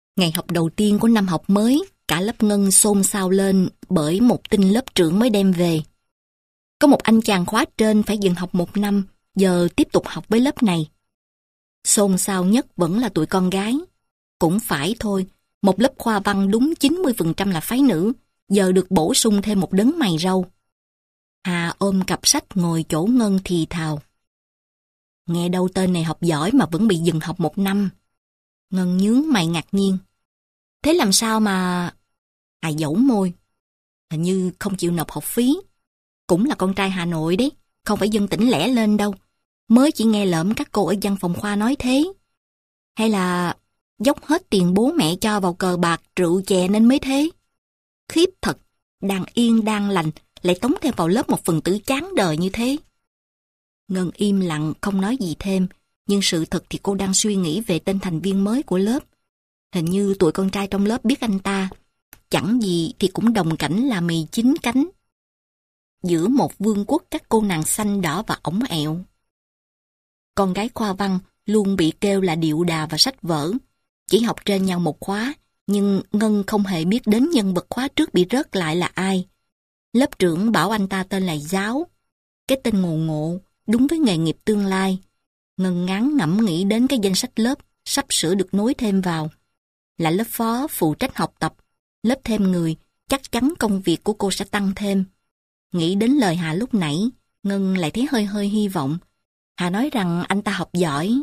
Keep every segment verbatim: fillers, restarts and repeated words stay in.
Ngày học đầu tiên của năm học mới, cả lớp Ngân xôn xao lên bởi một tin lớp trưởng mới đem về. Có một anh chàng khóa trên phải dừng học một năm, giờ tiếp tục học với lớp này. Xôn xao nhất vẫn là tụi con gái. Cũng phải thôi, một lớp khoa văn đúng chín mươi phần trăm là phái nữ, giờ được bổ sung thêm một đấng mày râu. Hà ôm cặp sách ngồi chỗ Ngân thì thào. Nghe đâu tên này học giỏi mà vẫn bị dừng học một năm. Ngân nhướng mày ngạc nhiên. Thế làm sao mà... Hà dẫu môi. Hình như không chịu nộp học phí. Cũng là con trai Hà Nội đấy, không phải dân tỉnh lẻ lên đâu. Mới chỉ nghe lỡm các cô ở văn phòng khoa nói thế. Hay là dốc hết tiền bố mẹ cho vào cờ bạc, rượu chè nên mới thế. Khiếp thật, đang yên đang lành, lại tống thêm vào lớp một phần tử chán đời như thế. Ngân im lặng không nói gì thêm, nhưng sự thật thì cô đang suy nghĩ về tên thành viên mới của lớp. Hình như tụi con trai trong lớp biết anh ta, chẳng gì thì cũng đồng cảnh là mì chín cánh. Giữa một vương quốc các cô nàng xanh đỏ và ổng ẹo. Con gái khoa văn luôn bị kêu là điệu đà và sách vở, chỉ học trên nhau một khóa, nhưng Ngân không hề biết đến nhân vật khóa trước bị rớt lại là ai. Lớp trưởng bảo anh ta tên là Giáo, cái tên ngộ ngộ, đúng với nghề nghiệp tương lai. Ngân ngán ngẫm nghĩ đến cái danh sách lớp sắp sửa được nối thêm vào. Là lớp phó phụ trách học tập, lớp thêm người, chắc chắn công việc của cô sẽ tăng thêm. Nghĩ đến lời Hà lúc nãy, Ngân lại thấy hơi hơi hy vọng. Hà nói rằng anh ta học giỏi.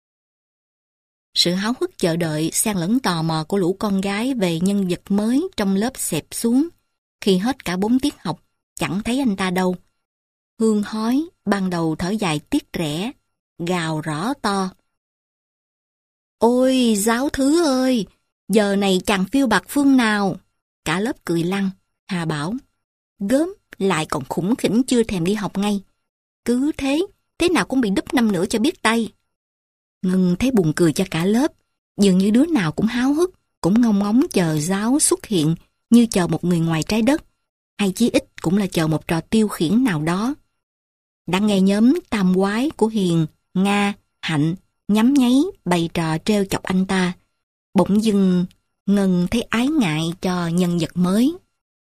Sự háo hức chờ đợi xen lẫn tò mò của lũ con gái về nhân vật mới trong lớp xẹp xuống. Khi hết cả bốn tiết học, chẳng thấy anh ta đâu. Hương hói, ban đầu thở dài tiếc rẻ, gào rõ to. Ôi, Giáo thứ ơi, giờ này chàng phiêu bạc phương nào? Cả lớp cười lăn. Hà bảo, gớm, lại còn khủng khỉnh chưa thèm đi học ngay. Cứ thế, thế nào cũng bị đúp năm nữa cho biết tay. Ngân thấy buồn cười cho cả lớp, dường như đứa nào cũng háo hức, cũng ngóng ngóng chờ Giáo xuất hiện như chờ một người ngoài trái đất, hay chí ít cũng là chờ một trò tiêu khiển nào đó. Đã nghe nhóm tam quái của Hiền, Nga, Hạnh nhắm nháy bày trò trêu chọc anh ta. Bỗng dưng Ngân thấy ái ngại cho nhân vật mới.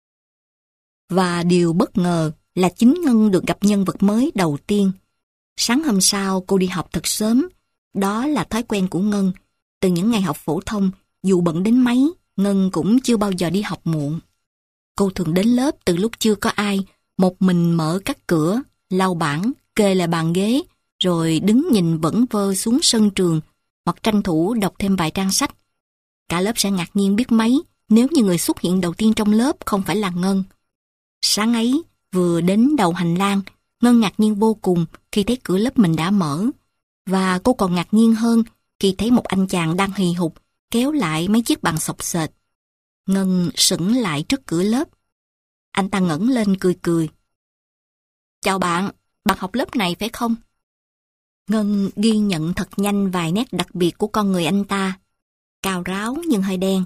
Và điều bất ngờ là chính Ngân được gặp nhân vật mới đầu tiên. Sáng hôm sau cô đi học thật sớm. Đó là thói quen của Ngân. Từ những ngày học phổ thông, dù bận đến mấy, Ngân cũng chưa bao giờ đi học muộn. Cô thường đến lớp từ lúc chưa có ai, một mình mở các cửa, lau bảng, kê lại bàn ghế, rồi đứng nhìn vẩn vơ xuống sân trường, hoặc tranh thủ đọc thêm vài trang sách. Cả lớp sẽ ngạc nhiên biết mấy nếu như người xuất hiện đầu tiên trong lớp không phải là Ngân. Sáng ấy, vừa đến đầu hành lang, Ngân ngạc nhiên vô cùng khi thấy cửa lớp mình đã mở. Và cô còn ngạc nhiên hơn khi thấy một anh chàng đang hì hục kéo lại mấy chiếc bàn xộc xệch. Ngân sững lại trước cửa lớp. Anh ta ngẩng lên cười cười. Chào bạn, bạn học lớp này phải không? Ngân ghi nhận thật nhanh vài nét đặc biệt của con người anh ta. Cao ráo nhưng hơi đen.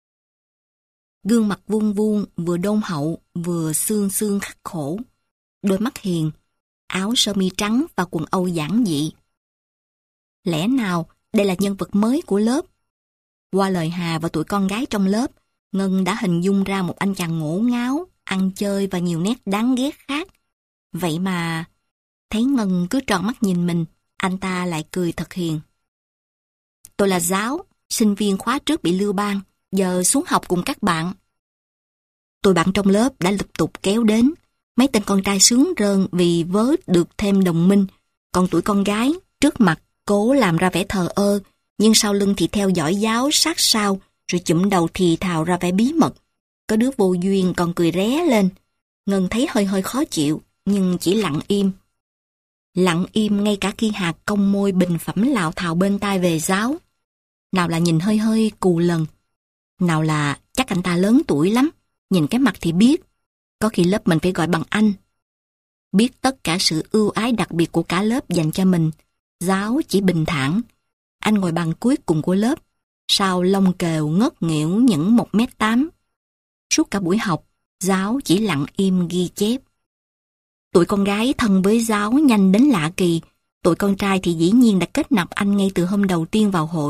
Gương mặt vuông vuông, vừa đôn hậu, vừa xương xương khắc khổ. Đôi mắt hiền, áo sơ mi trắng và quần âu giản dị. Lẽ nào đây là nhân vật mới của lớp? Qua lời Hà và tụi con gái trong lớp, Ngân đã hình dung ra một anh chàng ngổ ngáo, ăn chơi và nhiều nét đáng ghét khác. Vậy mà, thấy Ngân cứ tròn mắt nhìn mình, anh ta lại cười thật hiền. Tôi là Giáo, sinh viên khóa trước bị lưu ban, giờ xuống học cùng các bạn. Tụi bạn trong lớp đã lục tục kéo đến, mấy tên con trai sướng rơn vì vớ được thêm đồng minh, còn tụi con gái trước mặt cố làm ra vẻ thờ ơ, nhưng sau lưng thì theo dõi Giáo sát sao, rồi chụm đầu thì thào ra vẻ bí mật. Có đứa vô duyên còn cười ré lên. Ngân thấy hơi hơi khó chịu, nhưng chỉ lặng im. Lặng im ngay cả khi Hà cong môi bình phẩm lạo thào bên tai về Giáo. Nào là nhìn hơi hơi cù lần, nào là chắc anh ta lớn tuổi lắm, nhìn cái mặt thì biết. Có khi lớp mình phải gọi bằng anh. Biết tất cả sự ưu ái đặc biệt của cả lớp dành cho mình, Giáo chỉ bình thản. Anh ngồi bàn cuối cùng của lớp, sau lông kều ngất nghỉu những một mét tám. Suốt cả buổi học, Giáo chỉ lặng im ghi chép. Tụi con gái thân với Giáo nhanh đến lạ kỳ, tụi con trai thì dĩ nhiên đã kết nạp anh ngay từ hôm đầu tiên vào hội,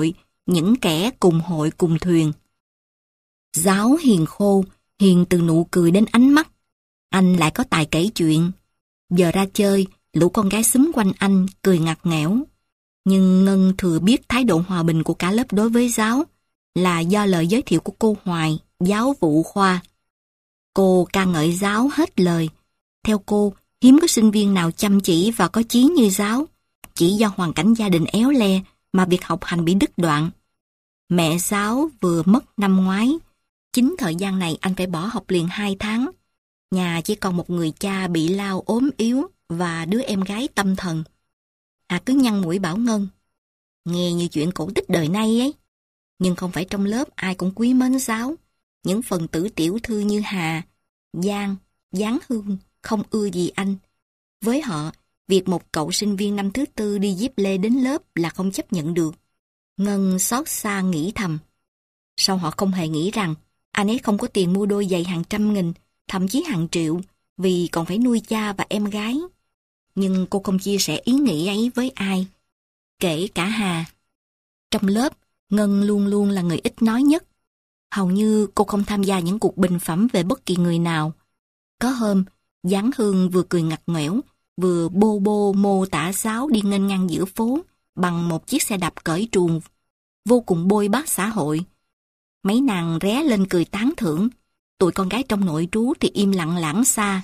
những kẻ cùng hội cùng thuyền. Giáo hiền khô, hiền từ nụ cười đến ánh mắt. Anh lại có tài kể chuyện. Giờ ra chơi, lũ con gái xúm quanh anh, cười ngặt nghẽo. Nhưng Ngân thừa biết thái độ hòa bình của cả lớp đối với Giáo là do lời giới thiệu của cô Hoài, giáo vụ khoa. Cô ca ngợi Giáo hết lời. Theo cô, hiếm có sinh viên nào chăm chỉ và có chí như Giáo. Chỉ do hoàn cảnh gia đình éo le mà việc học hành bị đứt đoạn. Mẹ Giáo vừa mất năm ngoái. Chính thời gian này anh phải bỏ học liền hai tháng. Nhà chỉ còn một người cha bị lao ốm yếu và đứa em gái tâm thần. Hà cứ nhăn mũi bảo Ngân, nghe như chuyện cổ tích đời nay ấy. Nhưng không phải trong lớp ai cũng quý mến Giáo. Những phần tử tiểu thư như Hà, Giang, Giáng Hương không ưa gì anh. Với họ, việc một cậu sinh viên năm thứ tư đi dép lê đến lớp là không chấp nhận được. Ngân xót xa nghĩ thầm. Sao họ không hề nghĩ rằng anh ấy không có tiền mua đôi giày hàng trăm nghìn, thậm chí hàng triệu, vì còn phải nuôi cha và em gái. Nhưng cô không chia sẻ ý nghĩ ấy với ai, kể cả Hà. Trong lớp, Ngân luôn luôn là người ít nói nhất. Hầu như cô không tham gia những cuộc bình phẩm về bất kỳ người nào. Có hôm, Giáng Hương vừa cười ngặt nghẽo, vừa bô bô mô tả Giáo đi nghênh ngang giữa phố bằng một chiếc xe đạp cởi truồng, vô cùng bôi bác xã hội. Mấy nàng ré lên cười tán thưởng, tụi con gái trong nội trú thì im lặng lãng xa.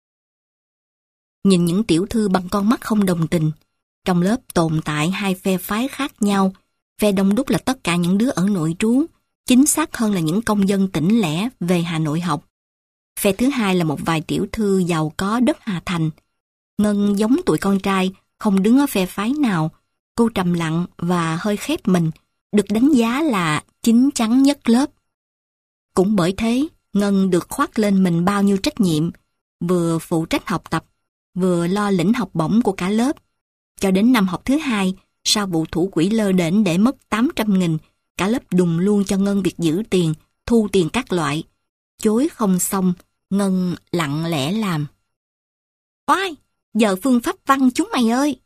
Nhìn những tiểu thư bằng con mắt không đồng tình. Trong lớp tồn tại hai phe phái khác nhau. Phe đông đúc là tất cả những đứa ở nội trú, chính xác hơn là những công dân tỉnh lẻ về Hà Nội học. Phe thứ hai là một vài tiểu thư giàu có đất Hà Thành. Ngân giống tụi con trai, không đứng ở phe phái nào. Cô trầm lặng và hơi khép mình, được đánh giá là chín chắn nhất lớp. Cũng bởi thế, Ngân được khoác lên mình bao nhiêu trách nhiệm, vừa phụ trách học tập, vừa lo lĩnh học bổng của cả lớp. Cho đến năm học thứ hai, sau vụ thủ quỹ lơ đễnh để mất tám trăm nghìn, cả lớp đùng luôn cho Ngân việc giữ tiền, thu tiền các loại. Chối không xong, Ngân lặng lẽ làm. Oai, giờ phương pháp văn chúng mày ơi!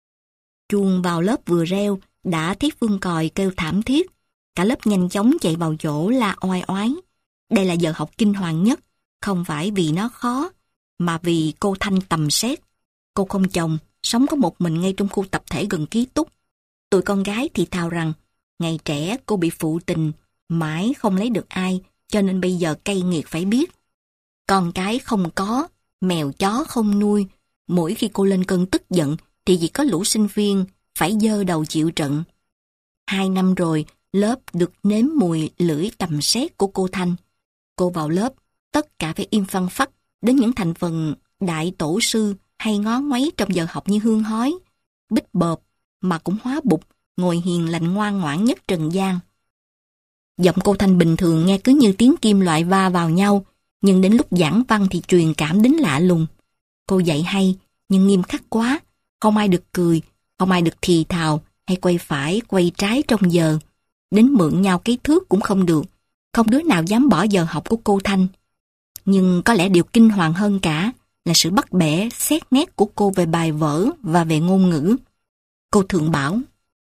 Chuông vào lớp vừa reo, đã thấy Phương còi kêu thảm thiết. Cả lớp nhanh chóng chạy vào chỗ la oai oái. Đây là giờ học kinh hoàng nhất, không phải vì nó khó, mà vì cô Thanh tầm xét. Cô không chồng, sống có một mình ngay trong khu tập thể gần ký túc. Tụi con gái thì thào rằng, ngày trẻ cô bị phụ tình, mãi không lấy được ai, cho nên bây giờ cay nghiệt phải biết. Con cái không có, mèo chó không nuôi. Mỗi khi cô lên cơn tức giận, thì chỉ có lũ sinh viên phải giơ đầu chịu trận. Hai năm rồi, lớp được nếm mùi lưỡi tầm xét của cô Thanh. Cô vào lớp, tất cả phải im phăng phắc, đến những thành phần đại tổ sư hay ngó ngoáy trong giờ học như hương hói, bích bợp, mà cũng hóa bụt, ngồi hiền lành ngoan ngoãn nhất trần gian. Giọng cô Thanh bình thường nghe cứ như tiếng kim loại va vào nhau, nhưng đến lúc giảng văn thì truyền cảm đến lạ lùng. Cô dạy hay, nhưng nghiêm khắc quá, không ai được cười, không ai được thì thào hay quay phải, quay trái trong giờ. Đến mượn nhau cái thước cũng không được, không đứa nào dám bỏ giờ học của cô Thanh. Nhưng có lẽ điều kinh hoàng hơn cả là sự bắt bẻ, xét nét của cô về bài vở và về ngôn ngữ. Cô thường bảo,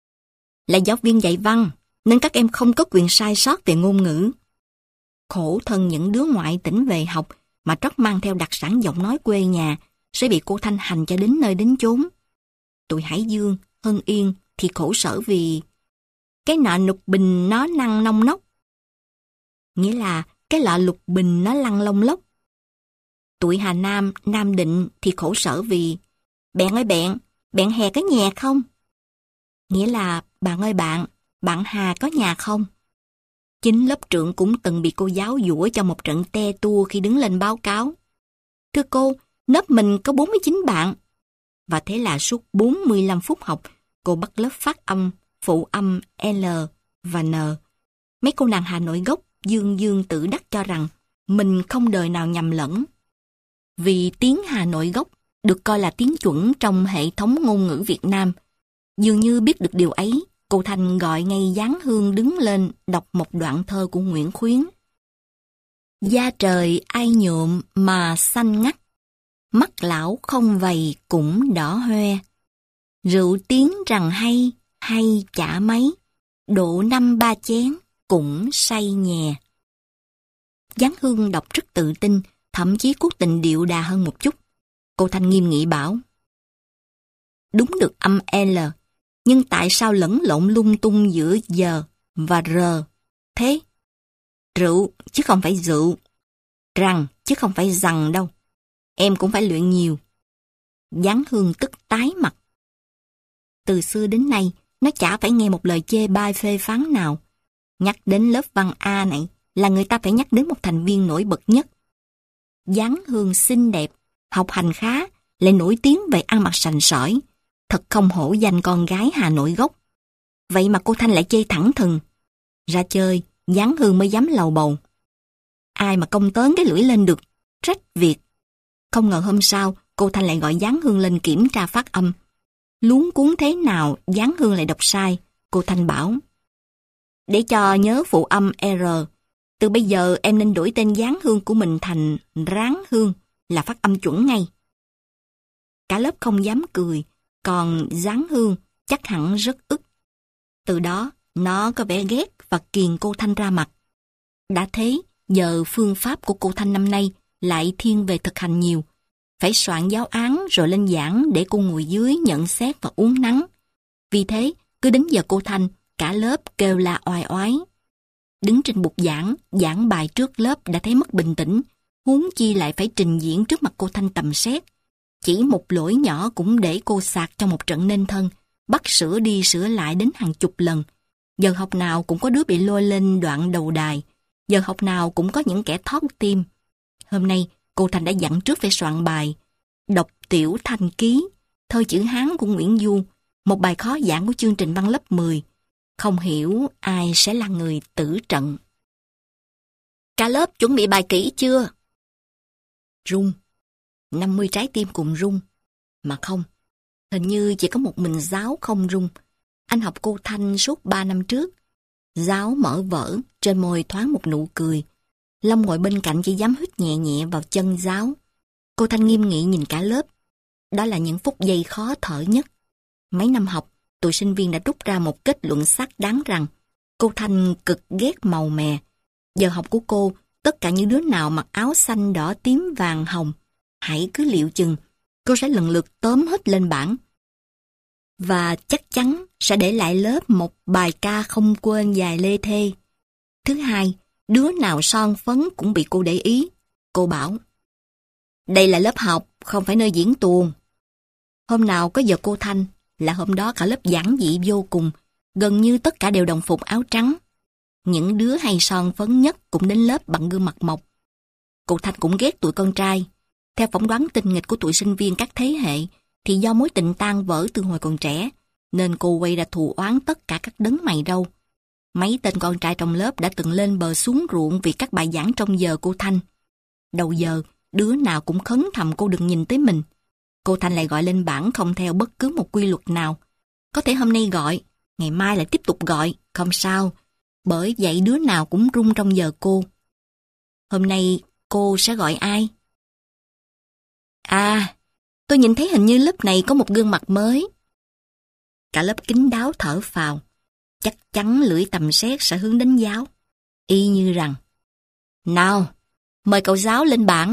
là giáo viên dạy văn, nên các em không có quyền sai sót về ngôn ngữ. Khổ thân những đứa ngoại tỉnh về học mà trót mang theo đặc sản giọng nói quê nhà sẽ bị cô Thanh hành cho đến nơi đến chốn. Tụi Hải Dương, Hân Yên thì khổ sở vì cái nọ lục bình nó năng nông nốc. Nghĩa là cái lọ lục bình nó lăn lông lốc. Tụi Hà Nam, Nam Định thì khổ sở vì bạn ơi bạn, bạn hè có nhà không? Nghĩa là bạn ơi bạn, bạn Hà có nhà không? Chính lớp trưởng cũng từng bị cô giáo giũa cho một trận te tua khi đứng lên báo cáo. Thưa cô, lớp mình có bốn mươi chín bạn. Và thế là suốt bốn mươi lăm phút học, cô bắt lớp phát âm, phụ âm L và N. Mấy cô nàng Hà Nội gốc dương dương tự đắc cho rằng mình không đời nào nhầm lẫn. Vì tiếng Hà Nội gốc được coi là tiếng chuẩn trong hệ thống ngôn ngữ Việt Nam. Dường như biết được điều ấy, cô Thanh gọi ngay Giáng Hương đứng lên đọc một đoạn thơ của Nguyễn Khuyến. Da trời ai nhuộm mà xanh ngắt, mắt lão không vầy cũng đỏ hoe. Rượu tiếng rằng hay, hay chả mấy, độ năm ba chén cũng say nhè. Giáng Hương đọc rất tự tin, thậm chí cố tình điệu đà hơn một chút. Cô Thanh nghiêm nghị bảo: đúng được âm L, nhưng tại sao lẫn lộn lung tung giữa giờ và R thế? Rượu chứ không phải rượu, rằng chứ không phải rằng đâu. Em cũng phải luyện nhiều. Giáng Hương tức tái mặt. Từ xưa đến nay, nó chả phải nghe một lời chê bai phê phán nào. Nhắc đến lớp văn A này là người ta phải nhắc đến một thành viên nổi bật nhất. Giáng Hương xinh đẹp, học hành khá, lại nổi tiếng về ăn mặc sành sỏi. Thật không hổ danh con gái Hà Nội gốc. Vậy mà cô Thanh lại chê thẳng thừng. Ra chơi, Giáng Hương mới dám lầu bầu. Ai mà công tớn cái lưỡi lên được, trách việc. Không ngờ hôm sau, cô Thanh lại gọi Giáng Hương lên kiểm tra phát âm. Luống cuống thế nào, Giáng Hương lại đọc sai. Cô Thanh bảo: để cho nhớ phụ âm R, từ bây giờ em nên đổi tên Giáng Hương của mình thành Ráng Hương, là phát âm chuẩn ngay. Cả lớp không dám cười, còn Giáng Hương chắc hẳn rất ức. Từ đó, nó có vẻ ghét và kiềng cô Thanh ra mặt. Đã thế, giờ phương pháp của cô Thanh năm nay lại thiên về thực hành nhiều. Phải soạn giáo án rồi lên giảng để cô ngồi dưới nhận xét và uốn nắn. Vì thế, cứ đến giờ cô Thanh, cả lớp kêu la oai oái. Đứng trên bục giảng, giảng bài trước lớp đã thấy mất bình tĩnh, huống chi lại phải trình diễn trước mặt cô Thanh tầm xét. Chỉ một lỗi nhỏ cũng để cô sạc trong một trận nên thân, bắt sửa đi sửa lại đến hàng chục lần. Giờ học nào cũng có đứa bị lôi lên đoạn đầu đài, giờ học nào cũng có những kẻ thót tim. Hôm nay, cô Thanh đã dặn trước phải soạn bài Đọc Tiểu Thanh Ký, thơ chữ Hán của Nguyễn Du, một bài khó giảng của chương trình văn lớp mười. Không hiểu ai sẽ là người tử trận. Cả lớp chuẩn bị bài kỹ chưa? Rung. năm mươi trái tim cùng rung. Mà không, hình như chỉ có một mình Giáo không rung. Anh học cô Thanh suốt ba năm trước. Giáo mở vở, trên môi thoáng một nụ cười. Long ngồi bên cạnh chỉ dám hít nhẹ nhẹ vào chân Giáo. Cô Thanh nghiêm nghị nhìn cả lớp. Đó là những phút giây khó thở nhất. Mấy năm học, tụi sinh viên đã rút ra một kết luận xác đáng rằng cô Thanh cực ghét màu mè. Giờ học của cô, tất cả những đứa nào mặc áo xanh đỏ tím vàng hồng, hãy cứ liệu chừng, cô sẽ lần lượt tóm hết lên bảng. Và chắc chắn sẽ để lại lớp một bài ca không quên dài lê thê. Thứ hai, đứa nào son phấn cũng bị cô để ý. Cô bảo: đây là lớp học, không phải nơi diễn tuồng. Hôm nào có giờ cô Thanh, là hôm đó cả lớp giản dị vô cùng, gần như tất cả đều đồng phục áo trắng. Những đứa hay son phấn nhất cũng đến lớp bằng gương mặt mộc. Cô Thanh cũng ghét tụi con trai. Theo phỏng đoán tinh nghịch của tụi sinh viên các thế hệ, thì do mối tình tan vỡ từ hồi còn trẻ, nên cô quay ra thù oán tất cả các đấng mày râu. Mấy tên con trai trong lớp đã từng lên bờ xuống ruộng vì các bài giảng trong giờ cô Thanh. Đầu giờ, đứa nào cũng khấn thầm cô đừng nhìn tới mình. Cô Thanh lại gọi lên bảng không theo bất cứ một quy luật nào. Có thể hôm nay gọi, ngày mai lại tiếp tục gọi, không sao. Bởi vậy đứa nào cũng rung trong giờ cô. Hôm nay cô sẽ gọi ai? À, tôi nhìn thấy hình như lớp này có một gương mặt mới. Cả lớp kín đáo thở phào. Chắc chắn lưỡi tầm xét sẽ hướng đến Giáo. Y như rằng: nào, mời cậu Giáo lên bảng.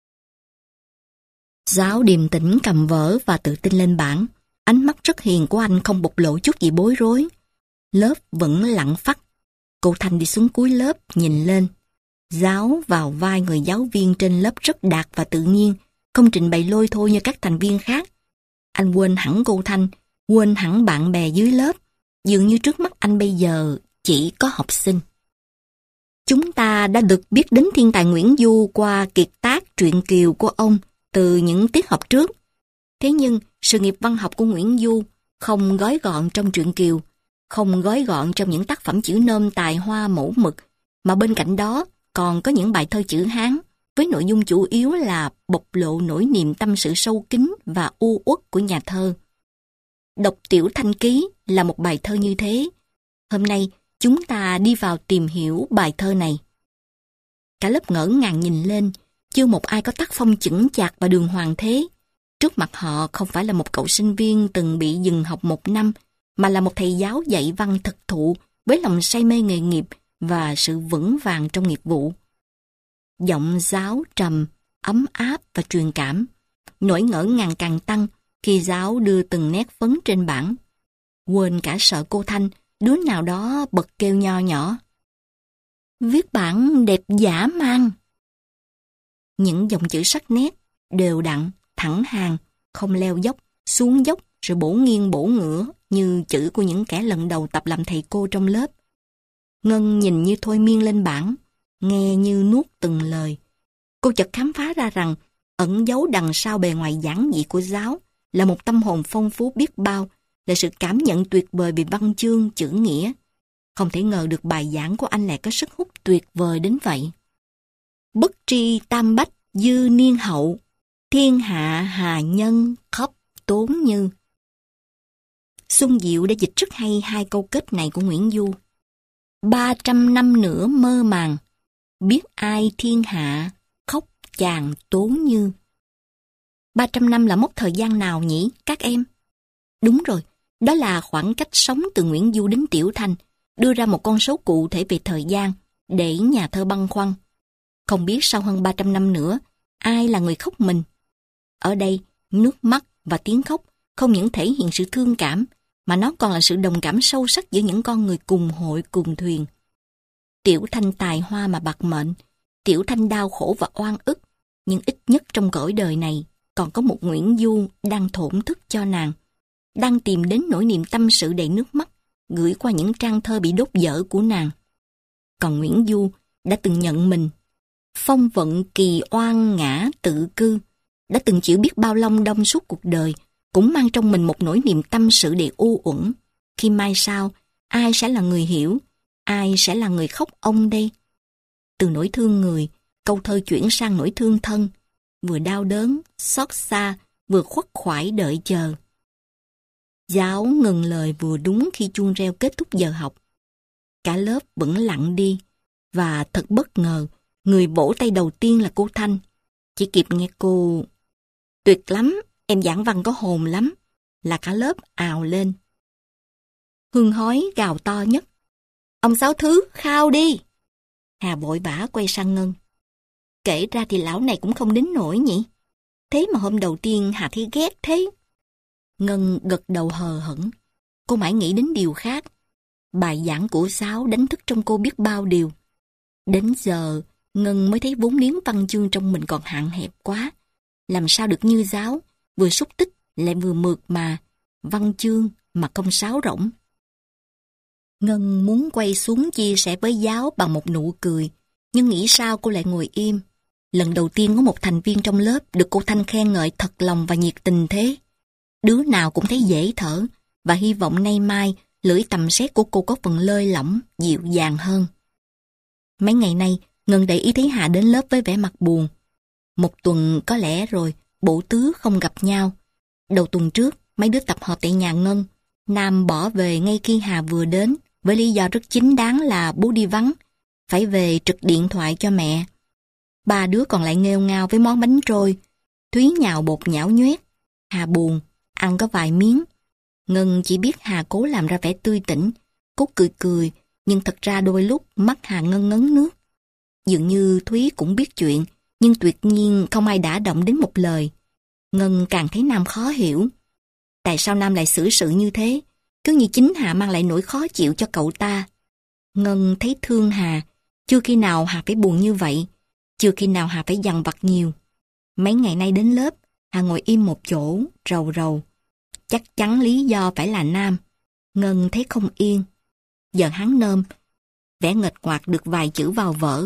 Giáo điềm tĩnh cầm vở và tự tin lên bảng. Ánh mắt rất hiền của anh không bộc lộ chút gì bối rối. Lớp vẫn lặng phắt. Cô Thanh đi xuống cuối lớp, nhìn lên. Giáo vào vai người giáo viên trên lớp rất đạt và tự nhiên, không trình bày lôi thôi như các thành viên khác. Anh quên hẳn cô Thanh, quên hẳn bạn bè dưới lớp. Dường như trước mắt anh bây giờ chỉ có học sinh. Chúng ta đã được biết đến thiên tài Nguyễn Du qua kiệt tác truyện Kiều của ông từ những tiết học trước. Thế nhưng, sự nghiệp văn học của Nguyễn Du không gói gọn trong truyện Kiều, không gói gọn trong những tác phẩm chữ nôm tài hoa mẫu mực, mà bên cạnh đó còn có những bài thơ chữ Hán với nội dung chủ yếu là bộc lộ nỗi niềm tâm sự sâu kín và u uất của nhà thơ. Đọc Tiểu Thanh Ký là một bài thơ như thế. Hôm nay, chúng ta đi vào tìm hiểu bài thơ này. Cả lớp ngỡ ngàng nhìn lên, chưa một ai có tác phong chững chạc và đường hoàng thế. Trước mặt họ không phải là một cậu sinh viên từng bị dừng học một năm, mà là một thầy giáo dạy văn thực thụ, với lòng say mê nghề nghiệp và sự vững vàng trong nghiệp vụ. Giọng giáo trầm, ấm áp và truyền cảm. Nỗi ngỡ ngàng càng tăng khi giáo đưa từng nét phấn trên bảng. Quên cả sợ cô Thanh, đứa nào đó bật kêu nho nhỏ. Viết bảng đẹp dã man. Những dòng chữ sắc nét, đều đặn, thẳng hàng, không leo dốc, xuống dốc, rồi bổ nghiêng bổ ngửa như chữ của những kẻ lần đầu tập làm thầy cô trong lớp. Ngân nhìn như thôi miên lên bảng, nghe như nuốt từng lời. Cô chợt khám phá ra rằng ẩn giấu đằng sau bề ngoài giản dị của giáo là một tâm hồn phong phú biết bao, là sự cảm nhận tuyệt vời về văn chương, chữ nghĩa. Không thể ngờ được bài giảng của anh lại có sức hút tuyệt vời đến vậy. Bất tri tam bách dư niên hậu, thiên hạ hà nhân khắp tốn như. Xuân Diệu đã dịch rất hay hai câu kết này của Nguyễn Du. Ba trăm năm nữa mơ màng, biết ai thiên hạ khóc chàng tốn như. Ba trăm năm là mốc thời gian nào nhỉ các em? Đúng rồi, đó là khoảng cách sống từ Nguyễn Du đến Tiểu Thanh, đưa ra một con số cụ thể về thời gian để nhà thơ băn khoăn. Không biết sau hơn ba trăm năm nữa, ai là người khóc mình? Ở đây, nước mắt và tiếng khóc không những thể hiện sự thương cảm, mà nó còn là sự đồng cảm sâu sắc giữa những con người cùng hội cùng thuyền. Tiểu Thanh tài hoa mà bạc mệnh, Tiểu Thanh đau khổ và oan ức, nhưng ít nhất trong cõi đời này còn có một Nguyễn Du đang thổn thức cho nàng, đang tìm đến nỗi niềm tâm sự đầy nước mắt, gửi qua những trang thơ bị đốt dở của nàng. Còn Nguyễn Du đã từng nhận mình, phong vận kỳ oan ngã tự cư, đã từng chịu biết bao long đong suốt cuộc đời, cũng mang trong mình một nỗi niềm tâm sự đầy u uẩn. Khi mai sau, ai sẽ là người hiểu, ai sẽ là người khóc ông đây? Từ nỗi thương người, câu thơ chuyển sang nỗi thương thân, vừa đau đớn, xót xa, vừa khuất khoải đợi chờ. Giáo ngừng lời vừa đúng khi chuông reo kết thúc giờ học. Cả lớp vẫn lặng đi, và thật bất ngờ, người vỗ tay đầu tiên là cô Thanh. Chỉ kịp nghe cô: "Tuyệt lắm, em giảng văn có hồn lắm", là cả lớp ào lên. Hương Hói gào to nhất: "Ông Sáu Thứ, khao đi!" Hà vội vã quay sang Ngân. Kể ra thì lão này cũng không đến nổi nhỉ. Thế mà hôm đầu tiên Hà thấy ghét thế. Ngân gật đầu hờ hững. Cô mãi nghĩ đến điều khác. Bài giảng của Sáu đánh thức trong cô biết bao điều. Đến giờ, Ngân mới thấy vốn liếng văn chương trong mình còn hạn hẹp quá. Làm sao được như Giáo, vừa xúc tích lại vừa mượt mà, văn chương mà không sáo rỗng. Ngân muốn quay xuống chia sẻ với Giáo bằng một nụ cười, nhưng nghĩ sao cô lại ngồi im. Lần đầu tiên có một thành viên trong lớp được cô Thanh khen ngợi thật lòng và nhiệt tình thế. Đứa nào cũng thấy dễ thở, và hy vọng nay mai lưỡi tầm xét của cô có phần lơi lỏng, dịu dàng hơn. Mấy ngày nay, Ngân để ý thấy Hà đến lớp với vẻ mặt buồn. Một tuần có lẽ rồi, bộ tứ không gặp nhau. Đầu tuần trước, mấy đứa tập hợp tại nhà Ngân. Nam bỏ về ngay khi Hà vừa đến, với lý do rất chính đáng là bố đi vắng, phải về trực điện thoại cho mẹ. Ba đứa còn lại nghêu ngao với món bánh trôi. Thúy nhào bột nhão nhoét. Hà buồn, ăn có vài miếng. Ngân chỉ biết Hà cố làm ra vẻ tươi tỉnh, cố cười cười, nhưng thật ra đôi lúc mắt Hà ngân ngấn nước. Dường như Thúy cũng biết chuyện, nhưng tuyệt nhiên không ai đả động đến một lời. Ngân càng thấy Nam khó hiểu. Tại sao Nam lại xử sự như thế? Cứ như chính Hà mang lại nỗi khó chịu cho cậu ta. Ngân thấy thương Hà. Chưa khi nào Hà phải buồn như vậy. Chưa khi nào Hà phải dằn vặt nhiều. Mấy ngày nay đến lớp, Hà ngồi im một chỗ, rầu rầu. Chắc chắn lý do phải là Nam. Ngân thấy không yên. Giờ hắn nôm, vẽ nghệch ngoạc được vài chữ vào vở.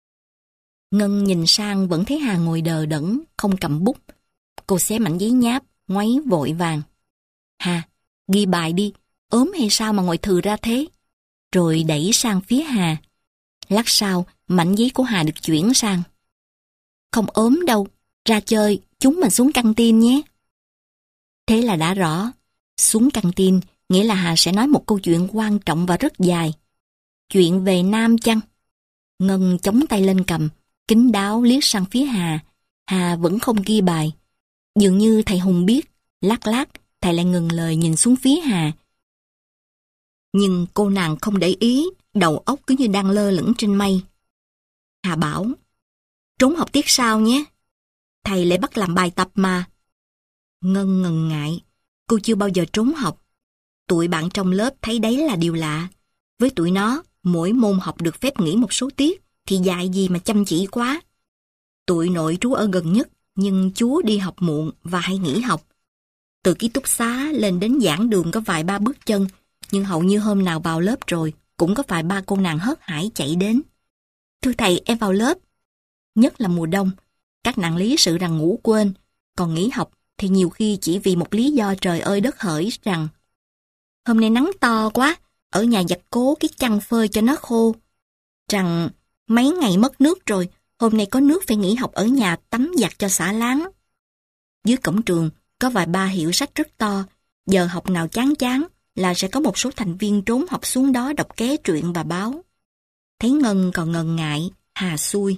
Ngân nhìn sang vẫn thấy Hà ngồi đờ đẫn, không cầm bút. Cô xé mảnh giấy nháp, ngoáy vội vàng. Hà, ghi bài đi, ốm hay sao mà ngồi thừ ra thế? Rồi đẩy sang phía Hà. Lát sau, mảnh giấy của Hà được chuyển sang. Không ốm đâu, ra chơi, chúng mình xuống căng tin nhé. Thế là đã rõ, xuống căng tin nghĩa là Hà sẽ nói một câu chuyện quan trọng và rất dài. Chuyện về Nam chăng? Ngân chống tay lên cầm, kín đáo liếc sang phía Hà. Hà vẫn không ghi bài. Dường như thầy Hùng biết, lát lát thầy lại ngừng lời nhìn xuống phía Hà. Nhưng cô nàng không để ý, đầu óc cứ như đang lơ lửng trên mây. Hà bảo, trốn học tiết sau nhé. Thầy lại bắt làm bài tập mà. Ngân ngần ngại, cô chưa bao giờ trốn học. Tụi bạn trong lớp thấy đấy là điều lạ. Với tụi nó, mỗi môn học được phép nghỉ một số tiết, thì dạy gì mà chăm chỉ quá. Tụi nội trú ở gần nhất, nhưng chú đi học muộn và hay nghỉ học. Từ ký túc xá lên đến giảng đường có vài ba bước chân, nhưng hầu như hôm nào vào lớp rồi, cũng có vài ba cô nàng hớt hải chạy đến. Thưa thầy, em vào lớp. Nhất là mùa đông, các nàng lý sự rằng ngủ quên, còn nghỉ học thì nhiều khi chỉ vì một lý do trời ơi đất hỡi rằng hôm nay nắng to quá, ở nhà giặt cố cái chăn phơi cho nó khô. Rằng mấy ngày mất nước rồi, hôm nay có nước phải nghỉ học ở nhà tắm giặt cho xả láng. Dưới cổng trường có vài ba hiệu sách rất to, giờ học nào chán chán là sẽ có một số thành viên trốn học xuống đó đọc ké truyện và báo. Thấy Ngân còn ngần ngại, Hà xui.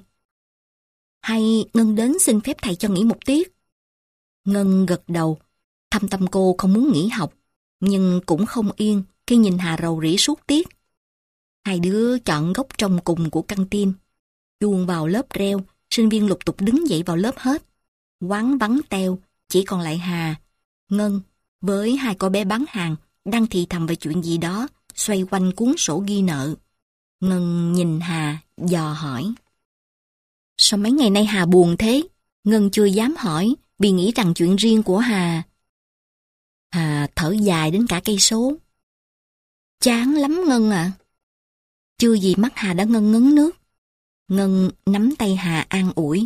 Hay Ngân đến xin phép thầy cho nghỉ một tiết? Ngân gật đầu, thâm tâm cô không muốn nghỉ học, nhưng cũng không yên khi nhìn Hà rầu rĩ suốt tiết. Hai đứa chọn góc trong cùng của căng tin. Chuông vào lớp reo, sinh viên lục tục đứng dậy vào lớp hết. Quán vắng teo, chỉ còn lại Hà, Ngân với hai cô bé bán hàng đang thì thầm về chuyện gì đó, xoay quanh cuốn sổ ghi nợ. Ngân nhìn Hà, dò hỏi. Sao mấy ngày nay Hà buồn thế? Ngân chưa dám hỏi, vì nghĩ rằng chuyện riêng của Hà. Hà thở dài đến cả cây số. Chán lắm Ngân ạ. À. Chưa gì mắt Hà đã ngân ngấn nước. Ngân nắm tay Hà an ủi.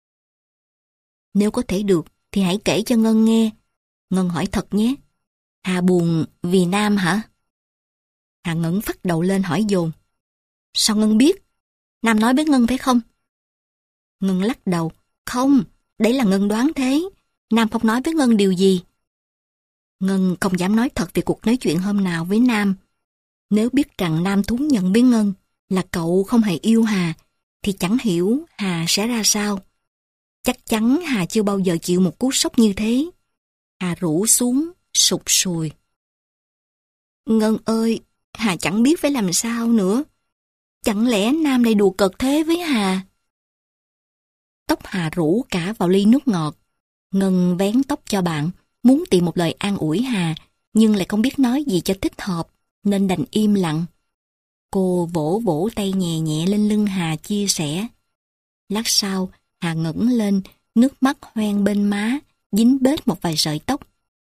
Nếu có thể được thì hãy kể cho Ngân nghe. Ngân hỏi thật nhé. Hà buồn vì Nam hả? Hà ngẩng phắt đầu lên hỏi dồn. Sao Ngân biết? Nam nói với Ngân phải không? Ngân lắc đầu. Không, đấy là Ngân đoán thế. Nam không nói với Ngân điều gì. Ngân không dám nói thật về cuộc nói chuyện hôm nào với Nam. Nếu biết rằng Nam thú nhận với Ngân là cậu không hề yêu Hà, thì chẳng hiểu Hà sẽ ra sao. Chắc chắn Hà chưa bao giờ chịu một cú sốc như thế. Hà rũ xuống, sụt sùi. Ngân ơi, Hà chẳng biết phải làm sao nữa. Chẳng lẽ Nam lại đùa cợt thế với Hà? Tóc Hà rũ cả vào ly nước ngọt. Ngân vén tóc cho bạn, muốn tìm một lời an ủi Hà, nhưng lại không biết nói gì cho thích hợp, nên đành im lặng. Cô vỗ vỗ tay nhẹ nhẹ lên lưng Hà chia sẻ. Lát sau, Hà ngẩng lên, nước mắt hoen bên má, dính bết một vài sợi tóc.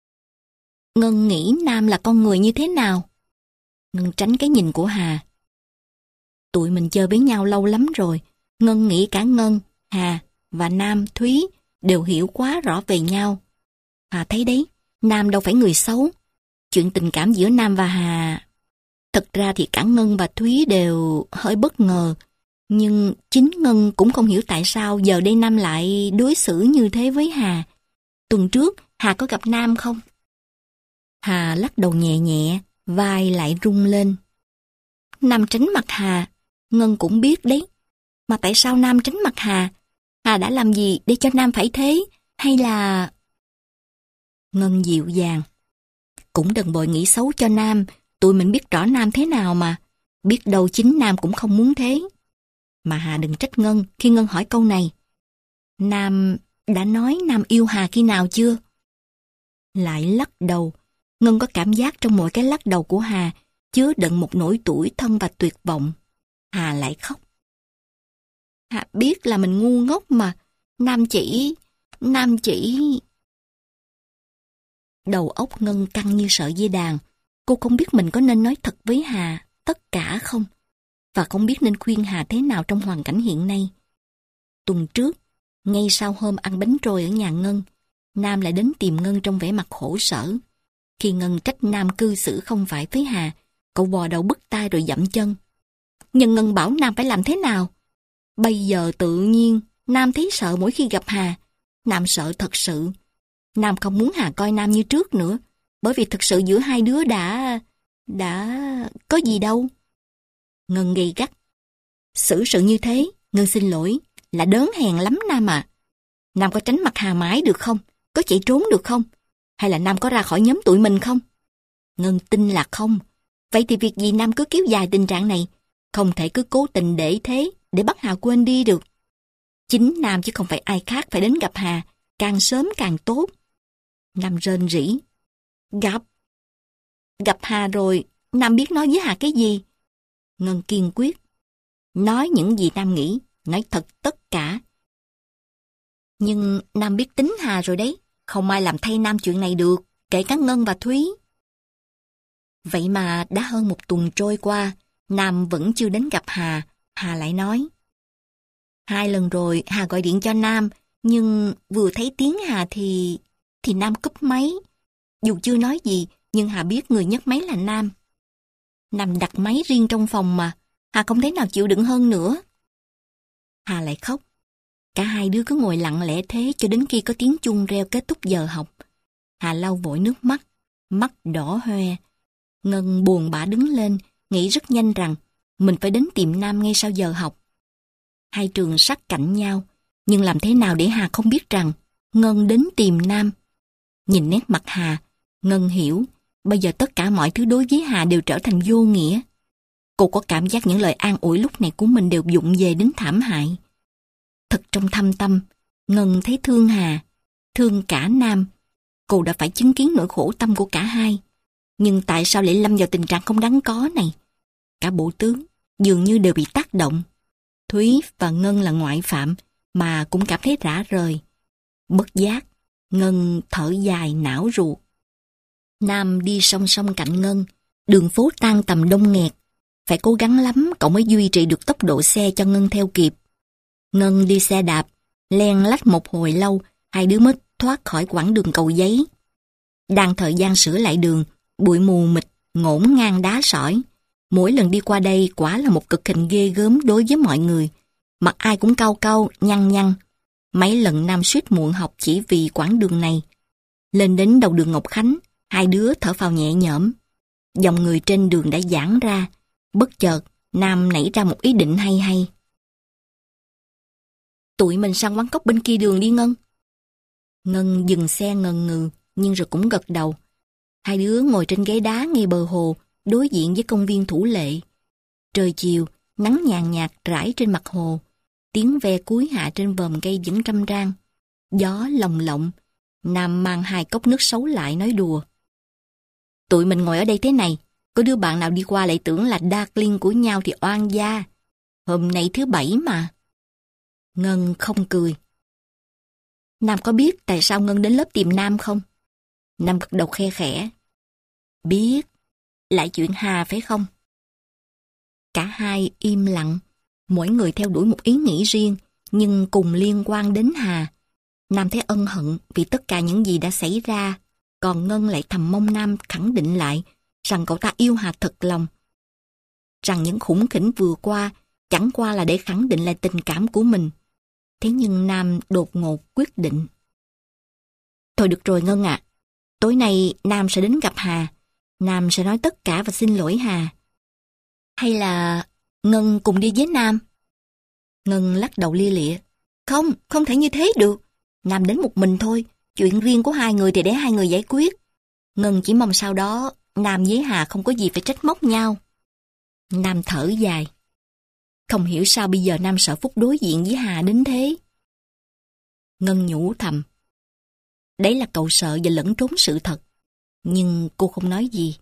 Ngân nghĩ Nam là con người như thế nào? Ngân tránh cái nhìn của Hà. Tụi mình chơi với nhau lâu lắm rồi. Ngân nghĩ cả Ngân, Hà và Nam, Thúy đều hiểu quá rõ về nhau. Hà thấy đấy, Nam đâu phải người xấu. Chuyện tình cảm giữa Nam và Hà... Thật ra thì cả Ngân và Thúy đều hơi bất ngờ. Nhưng chính Ngân cũng không hiểu tại sao giờ đây Nam lại đối xử như thế với Hà. Tuần trước, Hà có gặp Nam không? Hà lắc đầu nhẹ nhẹ, vai lại rung lên. Nam tránh mặt Hà, Ngân cũng biết đấy. Mà tại sao Nam tránh mặt Hà? Hà đã làm gì để cho Nam phải thế? Hay là... Ngân dịu dàng. Cũng đừng vội nghĩ xấu cho Nam. Tụi mình biết rõ Nam thế nào mà. Biết đâu chính Nam cũng không muốn thế. Mà Hà đừng trách Ngân khi Ngân hỏi câu này. Nam đã nói Nam yêu Hà khi nào chưa? Lại lắc đầu. Ngân có cảm giác trong mỗi cái lắc đầu của Hà chứa đựng một nỗi tủi thân và tuyệt vọng. Hà lại khóc. Hà biết là mình ngu ngốc mà. Nam chỉ... Nam chỉ... Đầu óc Ngân căng như sợi dây đàn. Cô không biết mình có nên nói thật với Hà tất cả không? Và không biết nên khuyên Hà thế nào trong hoàn cảnh hiện nay. Tuần trước, ngay sau hôm ăn bánh trôi ở nhà Ngân, Nam lại đến tìm Ngân trong vẻ mặt khổ sở. Khi Ngân trách Nam cư xử không phải với Hà, cậu bò đầu bứt tai rồi dậm chân. Nhưng Ngân bảo Nam phải làm thế nào? Bây giờ tự nhiên, Nam thấy sợ mỗi khi gặp Hà. Nam sợ thật sự. Nam không muốn Hà coi Nam như trước nữa, bởi vì thực sự giữa hai đứa đã... đã... có gì đâu. Ngân gay gắt. Xử sự như thế, Ngân xin lỗi, là đớn hèn lắm Nam à. Nam có tránh mặt Hà mãi được không? Có chạy trốn được không? Hay là Nam có ra khỏi nhóm tụi mình không? Ngân tin là không. Vậy thì việc gì Nam cứ kéo dài tình trạng này? Không thể cứ cố tình để thế, để bắt Hà quên đi được. Chính Nam chứ không phải ai khác phải đến gặp Hà, càng sớm càng tốt. Nam rên rỉ. Gặp? Gặp Hà rồi, Nam biết nói với Hà cái gì? Ngân kiên quyết. Nói những gì Nam nghĩ, nói thật tất cả. Nhưng Nam biết tính Hà rồi đấy, không ai làm thay Nam chuyện này được, kể cả Ngân và Thúy. Vậy mà đã hơn một tuần trôi qua, Nam vẫn chưa đến gặp Hà, Hà lại nói. Hai lần rồi Hà gọi điện cho Nam, nhưng vừa thấy tiếng Hà thì... thì Nam cúp máy. Dù chưa nói gì, nhưng Hà biết người nhấc máy là Nam. Nam đặt máy riêng trong phòng mà, Hà không thể nào chịu đựng hơn nữa. Hà lại khóc. Cả hai đứa cứ ngồi lặng lẽ thế cho đến khi có tiếng chuông reo kết thúc giờ học. Hà lau vội nước mắt, mắt đỏ hoe. Ngân buồn bã đứng lên, nghĩ rất nhanh rằng mình phải đến tìm Nam ngay sau giờ học. Hai trường sát cạnh nhau, nhưng làm thế nào để Hà không biết rằng Ngân đến tìm Nam? Nhìn nét mặt Hà, Ngân hiểu, bây giờ tất cả mọi thứ đối với Hà đều trở thành vô nghĩa. Cô có cảm giác những lời an ủi lúc này của mình đều vụng về đến thảm hại. Thật trong thâm tâm, Ngân thấy thương Hà, thương cả Nam. Cô đã phải chứng kiến nỗi khổ tâm của cả hai. Nhưng tại sao lại lâm vào tình trạng không đáng có này? Cả bộ tướng dường như đều bị tác động. Thúy và Ngân là ngoại phạm mà cũng cảm thấy rã rời. Bất giác, Ngân thở dài não ruột. Nam đi song song cạnh Ngân, đường phố tan tầm đông nghẹt. Phải cố gắng lắm cậu mới duy trì được tốc độ xe cho Ngân theo kịp. Ngân đi xe đạp, len lách một hồi lâu, hai đứa mới thoát khỏi quãng đường Cầu Giấy. Đang thời gian sửa lại đường, bụi mù mịt, ngổn ngang đá sỏi. Mỗi lần đi qua đây quả là một cực hình ghê gớm đối với mọi người. Mặt ai cũng cau cau, nhăn nhăn. Mấy lần Nam suýt muộn học chỉ vì quãng đường này. Lên đến đầu đường Ngọc Khánh, hai đứa thở phào nhẹ nhõm. Dòng người trên đường đã giãn ra. Bất chợt, Nam nảy ra một ý định hay hay. Tụi mình sang quán cóc bên kia đường đi Ngân. Ngân dừng xe ngần ngừ, nhưng rồi cũng gật đầu. Hai đứa ngồi trên ghế đá ngay bờ hồ, đối diện với công viên Thủ Lệ. Trời chiều, nắng nhàn nhạt rải trên mặt hồ. Tiếng ve cuối hạ trên vòm cây vẫn râm ran. Gió lồng lộng. Nam mang hai cốc nước sấu lại nói đùa. Tụi mình ngồi ở đây thế này, có đứa bạn nào đi qua lại tưởng là darling của nhau thì oan gia. Hôm nay thứ bảy mà. Ngân không cười. Nam có biết tại sao Ngân đến lớp tìm Nam không? Nam gật đầu khe khẽ. Biết. Lại chuyện Hà phải không? Cả hai im lặng. Mỗi người theo đuổi một ý nghĩ riêng, nhưng cùng liên quan đến Hà. Nam thấy ân hận vì tất cả những gì đã xảy ra, còn Ngân lại thầm mong Nam khẳng định lại rằng cậu ta yêu Hà thật lòng. Rằng những khủng khỉnh vừa qua chẳng qua là để khẳng định lại tình cảm của mình. Thế nhưng Nam đột ngột quyết định. Thôi được rồi Ngân ạ. Tối nay Nam sẽ đến gặp Hà. Nam sẽ nói tất cả và xin lỗi Hà. Hay là Ngân cùng đi với Nam? Ngân lắc đầu lia lịa. Không, không thể như thế được. Nam đến một mình thôi. Chuyện riêng của hai người thì để hai người giải quyết. Ngân chỉ mong sau đó Nam với Hà không có gì phải trách móc nhau. Nam thở dài. Không hiểu sao bây giờ Nam sợ Phúc đối diện với Hà đến thế. Ngân nhủ thầm. Đấy là cậu sợ và lẫn trốn sự thật. Nhưng cô không nói gì.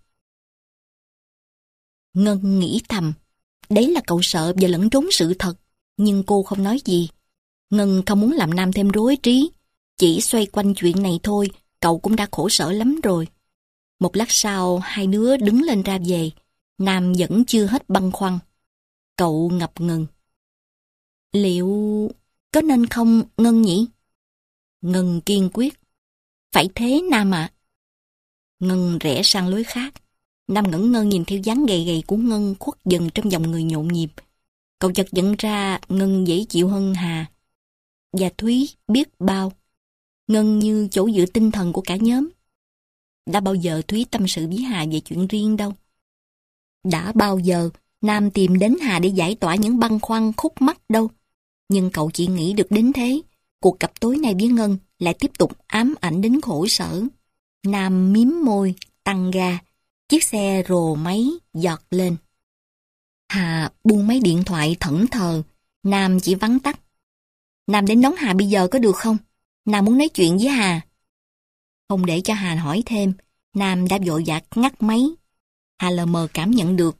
Ngân nghĩ thầm. Đấy là cậu sợ và lẫn trốn sự thật. Nhưng cô không nói gì. Ngân không muốn làm Nam thêm rối trí. Chỉ xoay quanh chuyện này thôi, cậu cũng đã khổ sở lắm rồi. Một lát sau, hai đứa đứng lên ra về. Nam vẫn chưa hết băn khoăn. Cậu ngập ngừng. Liệu có nên không Ngân nhỉ? Ngân kiên quyết. Phải thế Nam ạ. À? Ngân rẽ sang lối khác. Nam ngẩn ngơ nhìn theo dáng gầy gầy của Ngân khuất dần trong dòng người nhộn nhịp. Cậu chợt nhận ra Ngân dễ chịu hơn Hà. Và Thúy biết bao. Ngân như chỗ dựa tinh thần của cả nhóm. Đã bao giờ Thúy tâm sự với Hà về chuyện riêng đâu. Đã bao giờ Nam tìm đến Hà để giải tỏa những băn khoăn khúc mắc đâu. Nhưng cậu chỉ nghĩ được đến thế. Cuộc gặp tối nay với Ngân lại tiếp tục ám ảnh đến khổ sở. Nam miếm môi, tăng ga. Chiếc xe rồ máy giọt lên. Hà buông máy điện thoại thẫn thờ, Nam chỉ vắn tắt. Nam đến đón Hà bây giờ có được không? Nam muốn nói chuyện với Hà. Không để cho Hà hỏi thêm, Nam đã vội vã ngắt máy. Hà lờ mờ cảm nhận được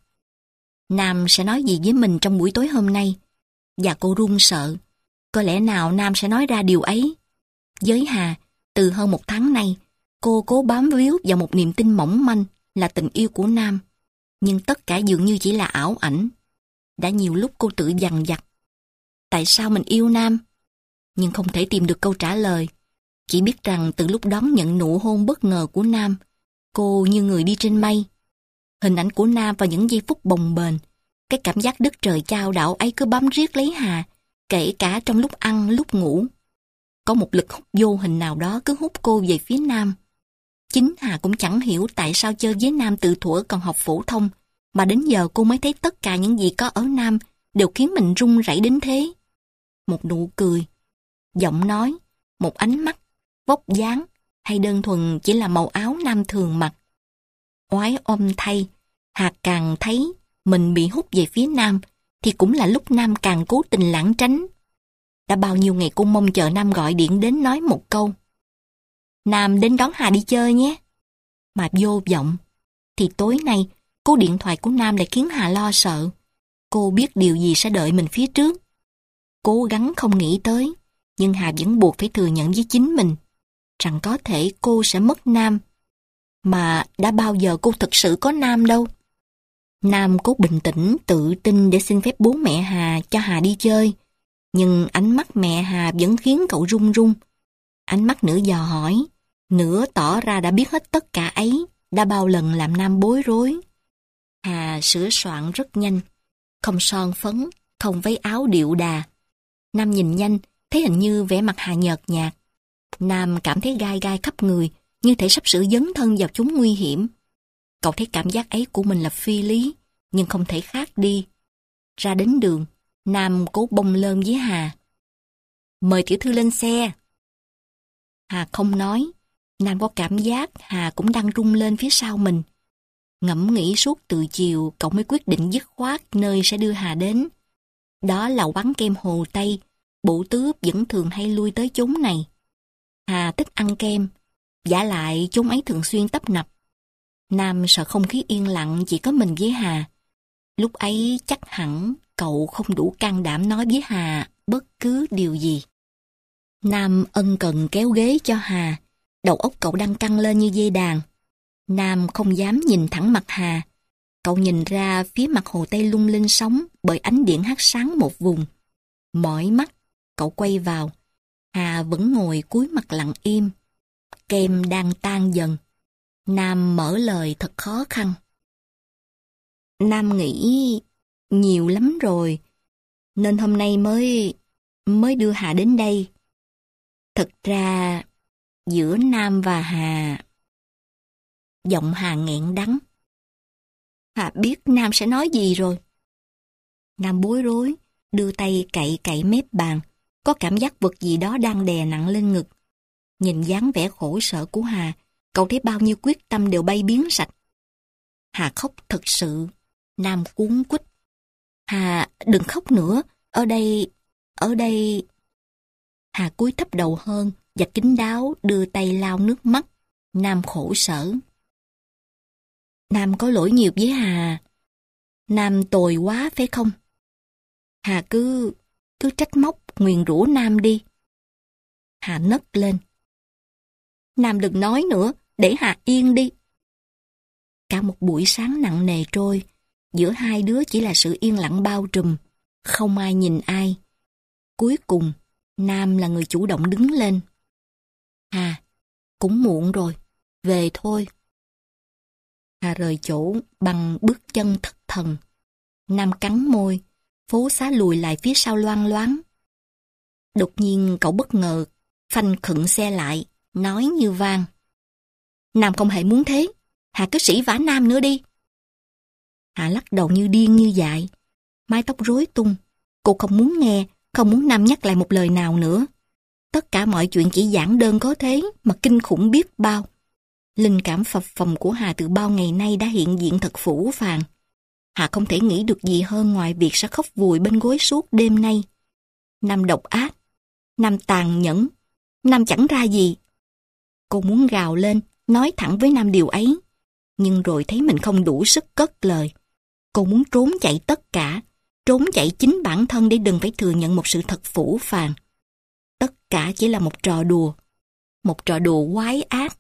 Nam sẽ nói gì với mình trong buổi tối hôm nay. Và cô run sợ. Có lẽ nào Nam sẽ nói ra điều ấy. Với Hà, từ hơn một tháng nay, cô cố bám víu vào một niềm tin mỏng manh là tình yêu của Nam. Nhưng tất cả dường như chỉ là ảo ảnh. Đã nhiều lúc cô tự dằn vặt. Tại sao mình yêu Nam? Nhưng không thể tìm được câu trả lời. Chỉ biết rằng từ lúc đón nhận nụ hôn bất ngờ của Nam, cô như người đi trên mây. Hình ảnh của Nam vào những giây phút bồng bềnh, cái cảm giác đất trời chao đảo ấy cứ bám riết lấy Hà, kể cả trong lúc ăn, lúc ngủ. Có một lực hút vô hình nào đó cứ hút cô về phía Nam. Chính Hà cũng chẳng hiểu tại sao chơi với Nam từ thuở còn học phổ thông, mà đến giờ cô mới thấy tất cả những gì có ở Nam đều khiến mình run rẩy đến thế. Một nụ cười, giọng nói, một ánh mắt, vóc dáng, hay đơn thuần chỉ là màu áo Nam thường mặc. Oái oăm thay, Hà càng thấy mình bị hút về phía Nam, thì cũng là lúc Nam càng cố tình lảng tránh. Đã bao nhiêu ngày cô mong chờ Nam gọi điện đến nói một câu: Nam đến đón Hà đi chơi nhé. Mà vô vọng, thì tối nay, cú điện thoại của Nam lại khiến Hà lo sợ. Cô biết điều gì sẽ đợi mình phía trước. Cố gắng không nghĩ tới, nhưng Hà vẫn buộc phải thừa nhận với chính mình rằng có thể cô sẽ mất Nam. Mà đã bao giờ cô thực sự có Nam đâu. Nam cố bình tĩnh, tự tin để xin phép bố mẹ Hà cho Hà đi chơi. Nhưng ánh mắt mẹ Hà vẫn khiến cậu run run. Ánh mắt nửa dò hỏi, nửa tỏ ra đã biết hết tất cả ấy, đã bao lần làm Nam bối rối. Hà sửa soạn rất nhanh, không son phấn, không váy áo điệu đà. Nam nhìn nhanh, thấy hình như vẻ mặt Hà nhợt nhạt. Nam cảm thấy gai gai khắp người, như thể sắp sửa dấn thân vào chốn nguy hiểm. Cậu thấy cảm giác ấy của mình là phi lý, nhưng không thể khác đi. Ra đến đường, Nam cố bông lơn với Hà. Mời tiểu thư lên xe. Hà không nói. Nam có cảm giác Hà cũng đang rung lên phía sau mình. Ngẫm nghĩ suốt từ chiều, cậu mới quyết định dứt khoát nơi sẽ đưa Hà đến. Đó là quán kem Hồ Tây, bộ tứ vẫn thường hay lui tới chốn này. Hà thích ăn kem, vả lại chốn ấy thường xuyên tấp nập. Nam sợ không khí yên lặng chỉ có mình với Hà. Lúc ấy chắc hẳn cậu không đủ can đảm nói với Hà bất cứ điều gì. Nam ân cần kéo ghế cho Hà, đầu óc cậu đang căng lên như dây đàn. Nam không dám nhìn thẳng mặt Hà. Cậu nhìn ra phía mặt hồ Tây lung linh sóng bởi ánh điện hắt sáng một vùng. Mỏi mắt, cậu quay vào. Hà vẫn ngồi cúi mặt lặng im. Kem đang tan dần. Nam mở lời thật khó khăn. Nam nghĩ nhiều lắm rồi, nên hôm nay mới mới đưa Hà đến đây. Thật ra, giữa Nam và Hà... Giọng Hà nghẹn đắng. Hà biết Nam sẽ nói gì rồi. Nam bối rối, đưa tay cậy cậy mép bàn, có cảm giác vật gì đó đang đè nặng lên ngực. Nhìn dáng vẻ khổ sở của Hà, cậu thấy bao nhiêu quyết tâm đều bay biến sạch. Hà khóc thật sự. Nam cuống quýt. Hà, đừng khóc nữa. Ở đây, ở đây... Hà cúi thấp đầu hơn và kín đáo đưa tay lau nước mắt. Nam khổ sở. Nam có lỗi nhiều với Hà. Nam tồi quá phải không? Hà cứ, cứ trách móc, nguyền rủa Nam đi. Hà nấc lên. Nam đừng nói nữa, để Hà yên đi. Cả một buổi sáng nặng nề trôi, giữa hai đứa chỉ là sự yên lặng bao trùm, không ai nhìn ai. Cuối cùng, Nam là người chủ động đứng lên. Hà, cũng muộn rồi, về thôi. Hà rời chỗ bằng bước chân thất thần. Nam cắn môi, phố xá lùi lại phía sau loang loáng. Đột nhiên cậu bất ngờ, phanh khựng xe lại, nói như vang. Nam không hề muốn thế, Hà cứ sỉ vả Nam nữa đi. Hà lắc đầu như điên như dại, mái tóc rối tung. Cô không muốn nghe, không muốn Nam nhắc lại một lời nào nữa. Tất cả mọi chuyện chỉ giản đơn có thế mà kinh khủng biết bao. Linh cảm phập phồng của Hà từ bao ngày nay đã hiện diện thật phũ phàng. Hà không thể nghĩ được gì hơn ngoài việc sẽ khóc vùi bên gối suốt đêm nay. Nam độc ác, Nam tàn nhẫn, Nam chẳng ra gì. Cô muốn gào lên, nói thẳng với Nam điều ấy, nhưng rồi thấy mình không đủ sức cất lời. Cô muốn trốn chạy tất cả, trốn chạy chính bản thân để đừng phải thừa nhận một sự thật phũ phàng. Tất cả chỉ là một trò đùa, một trò đùa quái ác.